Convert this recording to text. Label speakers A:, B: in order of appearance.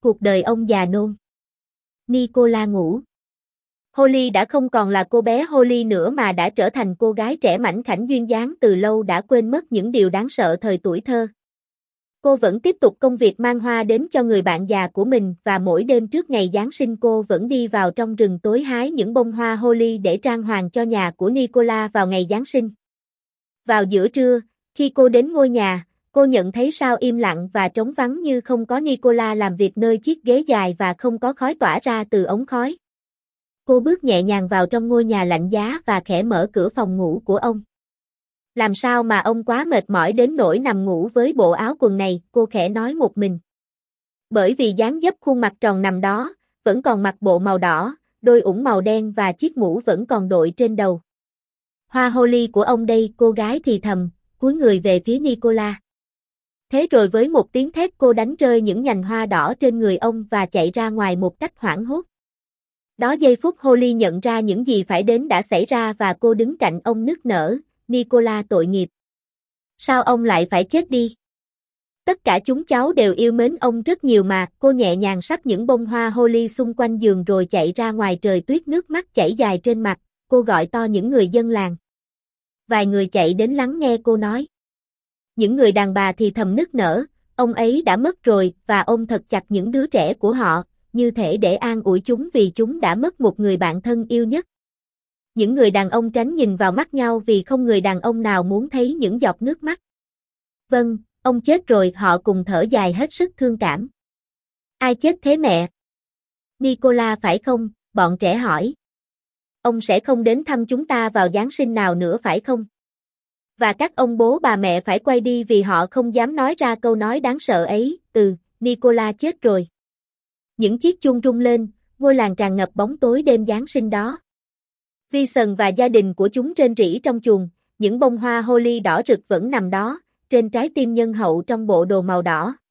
A: Cuộc đời ông già nôn. Nicola ngủ. Holly đã không còn là cô bé Holly nữa mà đã trở thành cô gái trẻ mảnh khảnh duyên dáng từ lâu đã quên mất những điều đáng sợ thời tuổi thơ. Cô vẫn tiếp tục công việc mang hoa đến cho người bạn già của mình và mỗi đêm trước ngày Giáng sinh cô vẫn đi vào trong rừng tối hái những bông hoa Holly để trang hoàng cho nhà của Nicola vào ngày Giáng sinh. Vào giữa trưa, khi cô đến ngôi nhà, cô nhận thấy sao im lặng và trống vắng như không có Nicola làm việc nơi chiếc ghế dài và không có khói tỏa ra từ ống khói. Cô bước nhẹ nhàng vào trong ngôi nhà lạnh giá và khẽ mở cửa phòng ngủ của ông. Làm sao mà ông quá mệt mỏi đến nỗi nằm ngủ với bộ áo quần này, cô khẽ nói một mình. Bởi vì dáng dấp khuôn mặt tròn nằm đó, vẫn còn mặc bộ màu đỏ, đôi ủng màu đen và chiếc mũ vẫn còn đội trên đầu. Hoa Holly của ông đây, cô gái thì thầm, cúi người về phía Nicola. Thế rồi với một tiếng thét cô đánh rơi những nhành hoa đỏ trên người ông và chạy ra ngoài một cách hoảng hốt. Đó giây phút Holly nhận ra những gì phải đến đã xảy ra và cô đứng cạnh ông nức nở, Nicola tội nghiệp. Sao ông lại phải chết đi? Tất cả chúng cháu đều yêu mến ông rất nhiều mà, cô nhẹ nhàng xách những bông hoa Holly xung quanh giường rồi chạy ra ngoài trời tuyết nước mắt chảy dài trên mặt, cô gọi to những người dân làng. Vài người chạy đến lắng nghe cô nói. Những người đàn bà thì thầm nức nở, ông ấy đã mất rồi và ôm thật chặt những đứa trẻ của họ, như thể để an ủi chúng vì chúng đã mất một người bạn thân yêu nhất. Những người đàn ông tránh nhìn vào mắt nhau vì không người đàn ông nào muốn thấy những giọt nước mắt. Vâng, ông chết rồi, họ cùng thở dài hết sức thương cảm. Ai chết thế mẹ? Nicola phải không? Bọn trẻ hỏi. Ông sẽ không đến thăm chúng ta vào Giáng sinh nào nữa phải không? Và các ông bố bà mẹ phải quay đi vì họ không dám nói ra câu nói đáng sợ ấy, Nicola chết rồi. Những chiếc chuông rung lên, ngôi làng tràn ngập bóng tối đêm Giáng sinh đó. Vincent và gia đình của chúng rên rỉ trong chuồng, những bông hoa Holly đỏ rực vẫn nằm đó, trên trái tim nhân hậu trong bộ đồ màu đỏ.